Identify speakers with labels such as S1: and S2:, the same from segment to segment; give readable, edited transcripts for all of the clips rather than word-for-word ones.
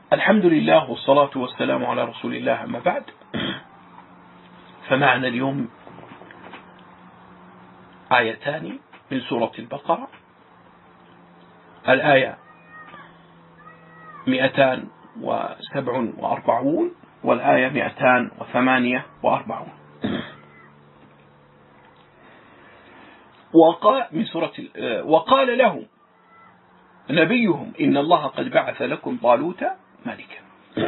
S1: الحمد لله والصلاة والسلام على رسول الله، أما بعد. فمعنا اليوم آيتان من سورة البقرة، الآية 247 والآية 248 من سورة. وقال لهم نبيهم إن الله قد بعث لكم طالوت ملكا.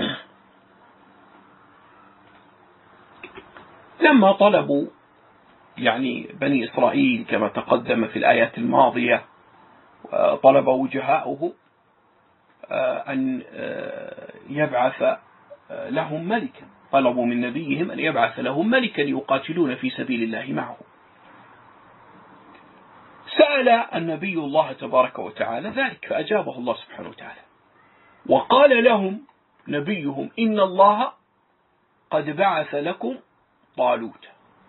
S1: لما طلبوا بني إسرائيل كما تقدم في الآيات الماضية، طلب وجهاؤه أن يبعث لهم ملكا، طلبوا من نبيهم أن يبعث لهم ملكا يقاتلون في سبيل الله معه. سأل النبي الله تبارك وتعالى ذلك فأجابه الله سبحانه وتعالى، وقال لهم نبيهم إن الله قد بعث لكم طالوت.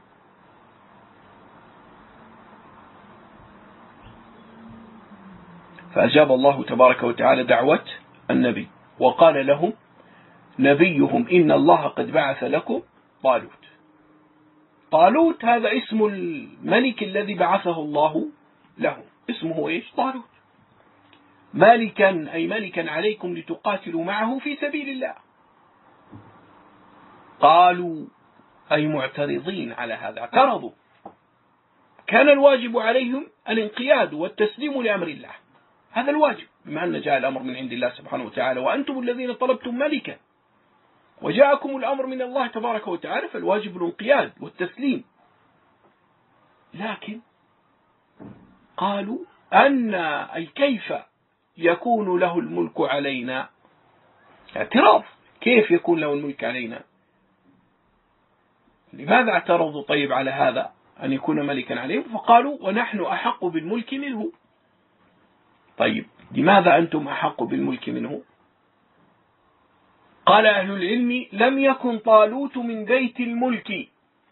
S1: فأجاب الله تبارك وتعالى دعوة النبي، وقال لهم نبيهم إن الله قد بعث لكم طالوت. طالوت هذا اسم الملك الذي بعثه الله لهم، اسمه إيش؟ طالوت. مالكا أي ملكا عليكم لتقاتلوا معه في سبيل الله. قالوا أي معترضين على هذا، اعترضوا. كان الواجب عليهم الانقياد والتسليم لأمر الله، هذا الواجب، بما أن جاء الأمر من عند الله سبحانه وتعالى، وأنتم الذين طلبتم ملكا وجاءكم الأمر من الله تبارك وتعالى، فالواجب الانقياد والتسليم. لكن قالوا أي كيف يكون له الملك علينا؟ اعتراض، كيف يكون له الملك علينا؟ لماذا اعترضوا طيب على هذا أن يكون ملكا عليهم؟ فقالوا ونحن أحق بالملك منه. طيب لماذا أنتم أحق بالملك منه؟ قال أهل العلم لم يكن طالوت من بيت الملك،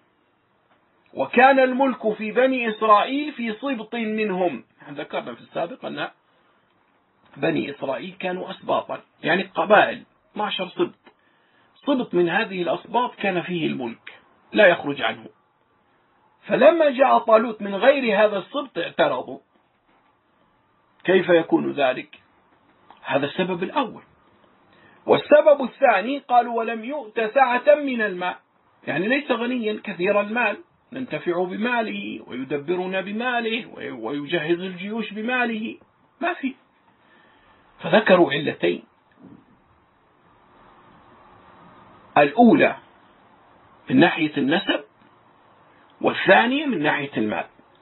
S1: وكان الملك في بني إسرائيل في سبط منهم. ذكرنا في السابق أن بني إسرائيل كانوا أسباطا، يعني قبائل، 12 سبط. سبط من هذه الأسباط كان فيه الملك لا يخرج عنه. فلما جاء طالوت من غير هذا السبط اعترضوا، كيف يكون ذلك؟ هذا السبب الأول. والسبب الثاني قالوا ولم يؤت سعة من المال، يعني ليس غنيا كثير المال ننتفع بماله ويدبرنا بماله ويجهز الجيوش بماله، ما في. فذكروا علتين، الأولى من ناحية النسب، والثانية من ناحية المال.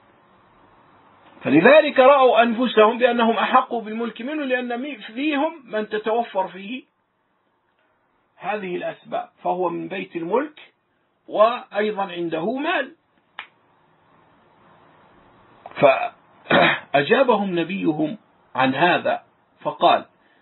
S1: فلذلك رأوا أنفسهم بأنهم أحقوا بالملك منه، لأن فيهم من تتوفر فيه هذه الأسباب، فهو من بيت الملك وأيضا عنده مال. فأجابهم نبيهم عن هذا فقال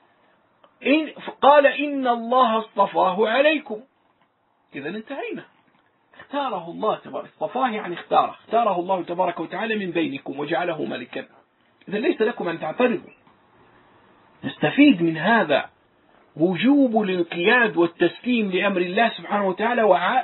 S1: إن الله اصطفاه عليكم. إذا انتهينا، اختاره الله تبارك، اصطفاه يعني اختاره الله تبارك وتعالى من بينكم وجعله ملكا. إذا ليس لكم أن تعترضوا. نستفيد من هذا وجوب الانقياد والتسليم لأمر الله سبحانه وتعالى،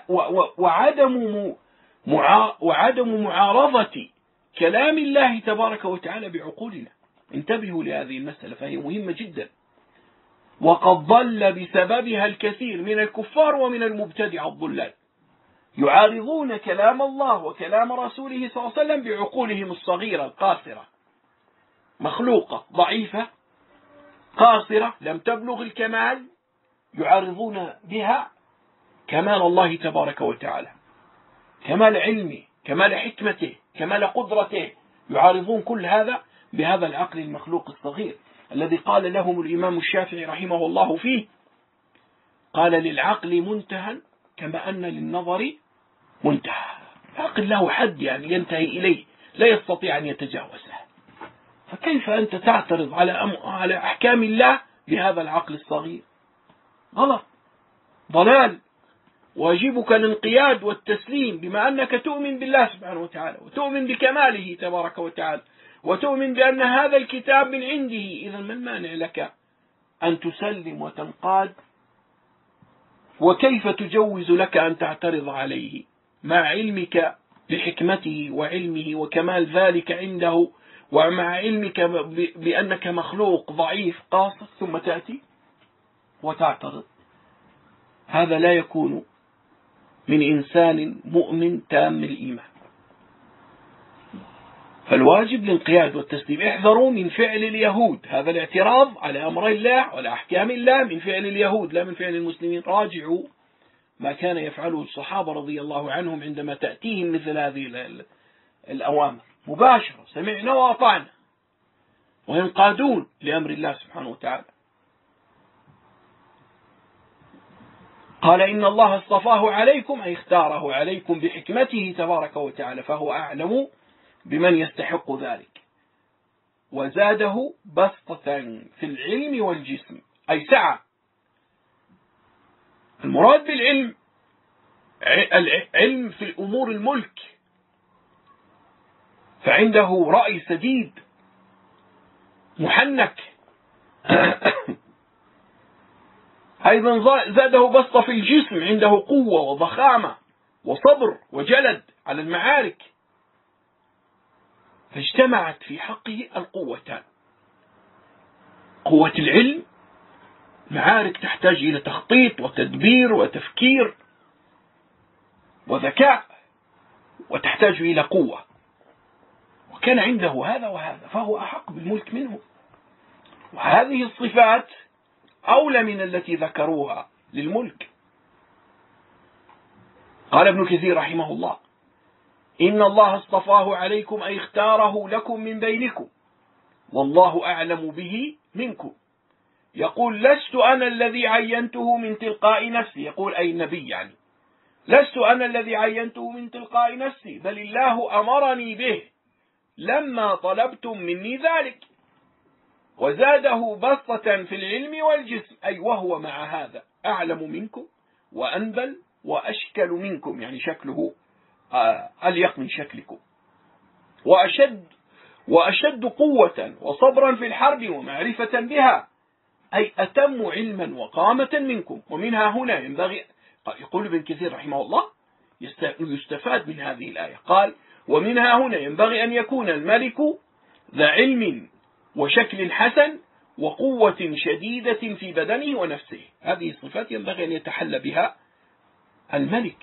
S1: وعدم معارضة كلام الله تبارك وتعالى بعقولنا. انتبهوا لهذه المسألة، فهي مهمة جدا، وقد ضل بسببها الكثير من الكفار ومن المبتدع الضلال، يعارضون كلام الله وكلام رسوله صلى الله عليه وسلم بعقولهم الصغيرة القاصرة، مخلوقة ضعيفة قاصرة لم تبلغ الكمال، يعارضون بها كمال الله تبارك وتعالى، كمال علمه، كمال حكمته، كمال قدرته. يعارضون كل هذا بهذا العقل المخلوق الصغير الذي قال لهم الإمام الشافعي رحمه الله فيه، قال للعقل منتهى كما أن للنظر منتهى. العقل له حد ينتهي إليه، لا يستطيع أن يتجاوزه. فكيف أنت تعترض على أحكام الله بهذا العقل الصغير؟ غلط، ضلال. واجبك الانقياد والتسليم، بما أنك تؤمن بالله سبحانه وتعالى وتؤمن بكماله تبارك وتعالى وتؤمن بأن هذا الكتاب من عنده. إذا ما المانع لك أن تسلم وتنقاد؟ وكيف تجوز لك أن تعترض عليه مع علمك بحكمته وعلمه وكمال ذلك عنده، ومع علمك بأنك مخلوق ضعيف قاصر، ثم تأتي وتعترض؟ هذا لا يكون من إنسان مؤمن تام الإيمان. فالواجب الانقياد والتسليم. احذروا من فعل اليهود، هذا الاعتراض على أمر الله وعلى أحكام الله من فعل اليهود لا من فعل المسلمين. راجعوا ما كان يفعله الصحابة رضي الله عنهم عندما تأتيهم مثل هذه الأوامر مباشرة، سمعنا وأطعنا، وينقادون لأمر الله سبحانه وتعالى. قال إن الله اصطفاه عليكم، أي اختاره عليكم بحكمته تبارك وتعالى، فهو أعلم بمن يستحق ذلك. وزاده بسطة في العلم والجسم، أي سعة. المراد بالعلم العلم في الأمور الملك، فعنده رأي سديد محنك. أيضا زاده بسطة في الجسم، عنده قوة وضخامة وصبر وجلد على المعارك، فاجتمعت في حقه القوتان. قوة العلم، معارك تحتاج إلى تخطيط وتدبير وتفكير وذكاء، وتحتاج إلى قوة، وكان عنده هذا وهذا، فهو أحق بالملك منه. وهذه الصفات أولى من التي ذكروها للملك. قال ابن كثير رحمه الله: إن الله اصطفاه عليكم، أي اختاره لكم من بينكم، والله أعلم به منكم. يقول: لست أنا الذي عينته من تلقاء نفسي، يقول أي النبي يعني، لست أنا الذي عينته من تلقاء نفسي، بل الله أمرني به لما طلبتم مني ذلك. وزاده بسطة في العلم والجسم، أي وهو مع هذا أعلم منكم وأنبل وأشكل منكم، يعني شكله أليق من شكلكم، وأشد قوة وصبرا في الحرب ومعرفة بها، أي أتم علما وقامة منكم. ومنها هنا ينبغي، يقول ابن كثير رحمه الله، يستفاد من هذه الآية، قال: ومنها هنا ينبغي أن يكون الملك ذا علم وشكل حسن وقوة شديدة في بدنه ونفسه. هذه الصفات ينبغي أن يتحلى بها الملك.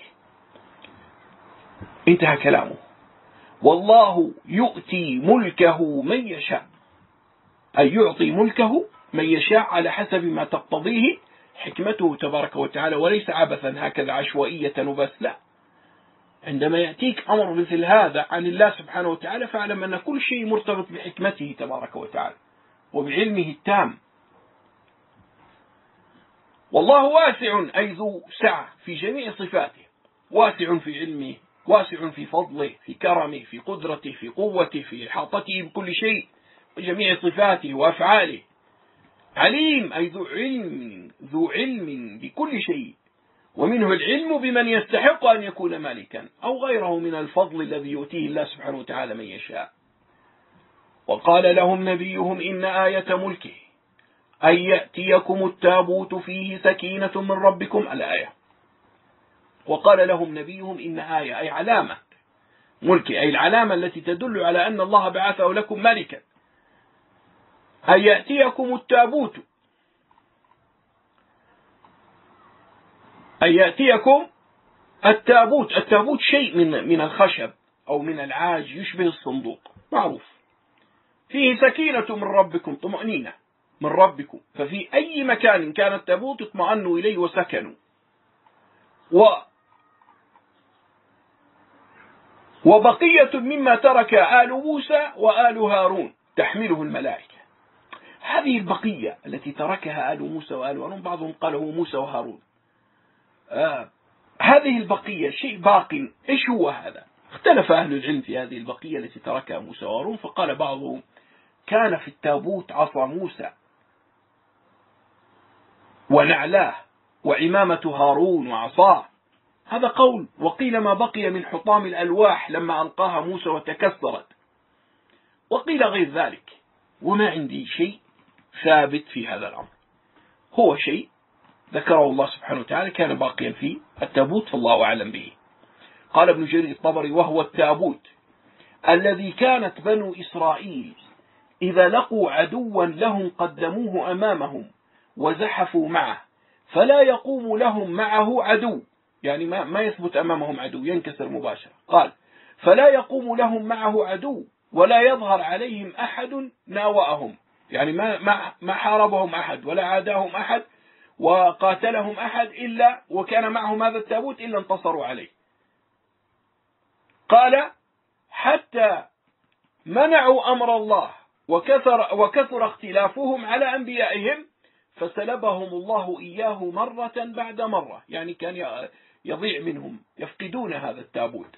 S1: انتهى كلامه. والله يؤتي ملكه من يشاء، أي يعطي ملكه من يشاء على حسب ما تقتضيه حكمته تبارك وتعالى، وليس عبثا هكذا عشوائية وبس، لا. عندما يأتيك أمر مثل هذا عن الله سبحانه وتعالى، فاعلم أن كل شيء مرتبط بحكمته تبارك وتعالى وبعلمه التام. والله واسع، أي ذو سعة في جميع صفاته، واسع في علمه، واسع في فضله، في كرمه، في قدرته، في قوته، في إحاطته بكل شيء وجميع صفاته وأفعاله. عليم، أي ذو علم بكل شيء، ومنه العلم بمن يستحق أن يكون مالكا أو غيره من الفضل الذي يؤتيه الله سبحانه وتعالى من يشاء. وقال لهم نبيهم: إن آية ملكه أن يأتيكم التابوت فيه سكينة من ربكم، الآية. وقال لهم نبيهم: إن آية، أي علامة ملكه، أي العلامة التي تدل على أن الله بعثه لكم ملكا. أن يأتيكم التابوت، أن يأتيكم التابوت. التابوت شيء من الخشب أو من العاج يشبه الصندوق، معروف. فيه سكينة من ربكم، طمأنينة من ربكم، ففي أي مكان كان التابوت اطمأنوا إليه وسكنوا. وبقية مما ترك آل موسى وآل هارون تحمله الملائكة. هذه البقية التي تركها آل موسى وآل هارون، بعضهم قال هو موسى وهارون، هذه البقية شيء باق. إيش هو هذا؟ اختلف أهل العلم في هذه البقية التي تركها موسى وهارون، فقال بعضهم: كان في التابوت عصا موسى ونعلاه وعمامة هارون وعصاه، هذا قول. وقيل ما بقي من حطام الألواح لما ألقاها موسى وتكسرت، وقيل غير ذلك. وما عندي شيء ثابت في هذا الأمر. هو شيء ذكره الله سبحانه وتعالى كان باقيا في التابوت فالله أعلم به. قال ابن جرير الطبري: وهو التابوت الذي كانت بنو إسرائيل إذا لقوا عدوا لهم قدموه أمامهم وزحفوا معه فلا يقوم لهم معه عدو، يعني ما يثبت أمامهم عدو، ينكسر مباشرة. قال: فلا يقوم لهم معه عدو ولا يظهر عليهم أحد ناوأهم، يعني ما حاربهم أحد ولا عاداهم أحد وقاتلهم أحد إلا وكان معهم هذا التابوت إلا انتصروا عليه. قال: حتى منعوا أمر الله وكثر اختلافهم على أنبيائهم فسلبهم الله إياه مرة بعد مرة، يعني كان يضيع منهم، يفقدون هذا التابوت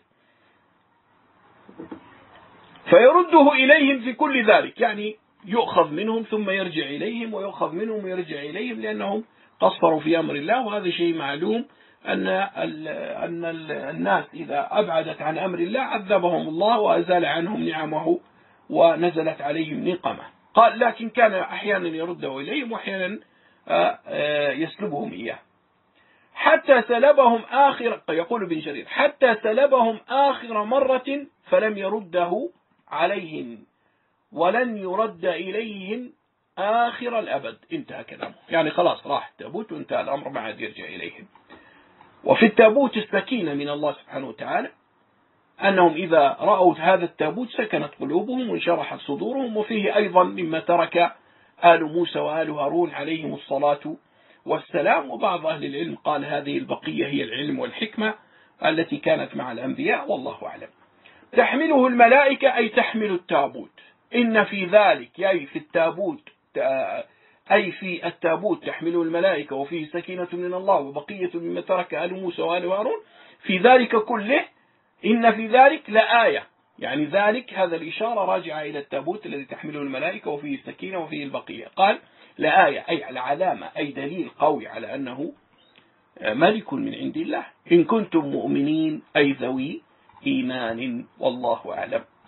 S1: فيرده إليهم في كل ذلك، يعني يؤخذ منهم ثم يرجع إليهم ويؤخذ منهم ويرجع إليهم لأنهم قصروا في أمر الله. وهذا شيء معلوم أن الناس إذا أبعدت عن أمر الله عذبهم الله وأزال عنهم نعمه ونزلت عليهم نقمة. قال: لكن كان أحيانا يرده إليهم وأحيانا يسلبهم إياه حتى سلبهم يقول ابن جرير: حتى سلبهم آخر مرة فلم يرده عليهم ولن يرد إليهم آخر الأبد. انتهى كلامه، يعني خلاص راح التابوت وانتهى الأمر ما عاد يرجع إليهم. وفي التابوت السكينة من الله سبحانه وتعالى، أنهم إذا رأوا هذا التابوت سكنت قلوبهم وانشرحت صدورهم. وفيه أيضا مما ترك آل موسى وآل هارون عليهم الصلاة والسلام. وبعض أهل العلم قال هذه البقية هي العلم والحكمة التي كانت مع الأنبياء، والله أعلم. تحمله الملائكة أي تحمل التابوت. إن في ذلك أي في التابوت تحمله الملائكة وفيه سكينة من الله وبقية مما ترك آل موسى وآل هارون. في ذلك كله إن في ذلك لآية، يعني ذلك هذا الإشارة راجعة إلى التابوت الذي تحمله الملائكة وفيه السكينة وفيه البقية. قال لآية أي على علامة، أي دليل قوي على أنه ملك من عند الله. إن كنتم مؤمنين أي ذوي إيمان، والله أعلم.